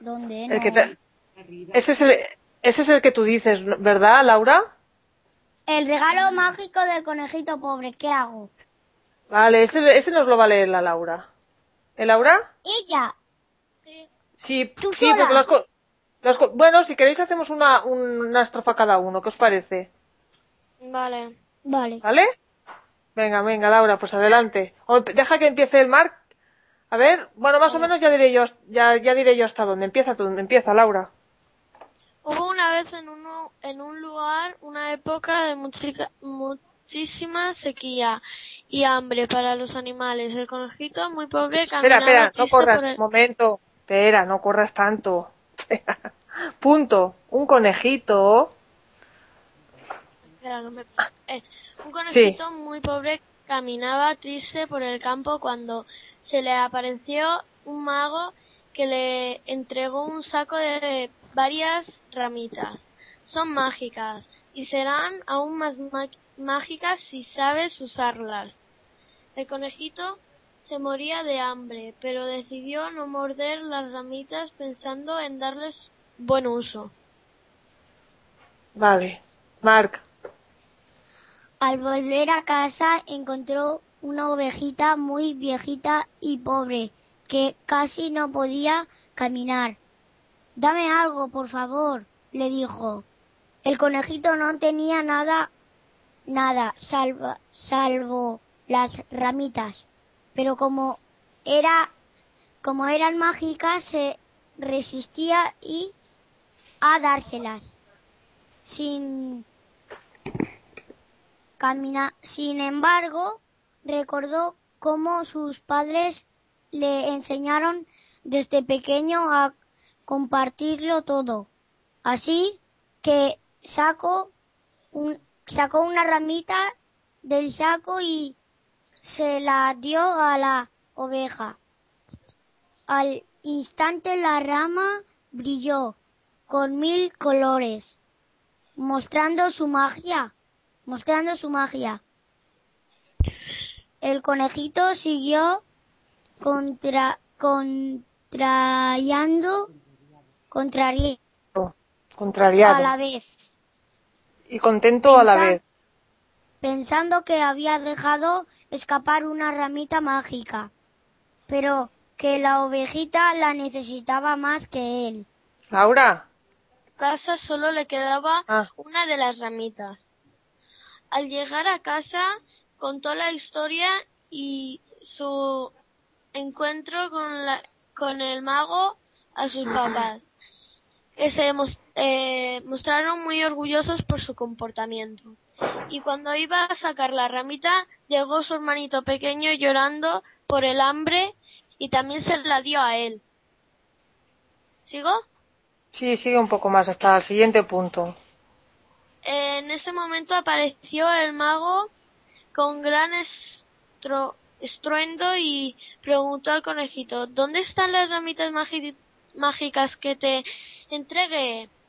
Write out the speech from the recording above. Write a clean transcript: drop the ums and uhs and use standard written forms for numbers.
¿Dónde? El No. que ese es el que tú dices, ¿verdad, Laura? El regalo mágico del conejito pobre, ¿qué hago? Vale, ese nos lo va a leer la Laura. ¿Eh, Laura? Ella, Sí, tú sí, porque sola. bueno, si queréis hacemos una estrofa cada uno, ¿qué os parece? Vale. Vale. ¿Vale? Venga, Laura, pues adelante. Deja que empiece el Marc. A ver, bueno, más o Vale. menos ya diré yo hasta dónde. Empieza tú, empieza, Laura. Hubo una vez en un lugar una época de muchísima sequía y hambre para los animales. El conejito, muy pobre, caminaba Espera, no triste por corras, el... momento. Espera, no corras tanto. Punto. Un conejito. Espera, no me... un Sí. conejito muy pobre caminaba triste por el campo cuando se le apareció un mago que le entregó un saco de varias ramitas. Son mágicas y serán aún más mágicas si sabes usarlas. El conejito se moría de hambre, pero decidió no morder las ramitas pensando en darles buen uso. Vale. Marc. Al volver a casa encontró una ovejita muy viejita y pobre, que casi no podía caminar. Dame algo, por favor, le dijo. El conejito no tenía nada, salvo las ramitas. Pero como eran mágicas, se resistía a dárselas. Sin embargo, recordó cómo sus padres le enseñaron desde pequeño a compartirlo todo. Así que sacó una ramita del saco y se la dio a la oveja. Al instante la rama brilló con 1000 colores, mostrando su magia. El conejito siguió contrariando a Contrariado. la vez, Y contento a la vez. pensando que había dejado escapar una ramita mágica, pero que la ovejita la necesitaba más que él. Laura. Casa solo le quedaba Ah. una de las ramitas. Al llegar a casa contó la historia y su encuentro con el mago a sus papás, que se mostraron muy orgullosos por su comportamiento. Y cuando iba a sacar la ramita, llegó su hermanito pequeño llorando por el hambre y también se la dio a él. ¿Sigo? Sí, sigue un poco más hasta el siguiente punto. En ese momento apareció el mago con gran estruendo y preguntó al conejito: ¿Dónde están las ramitas mágicas que te entregué?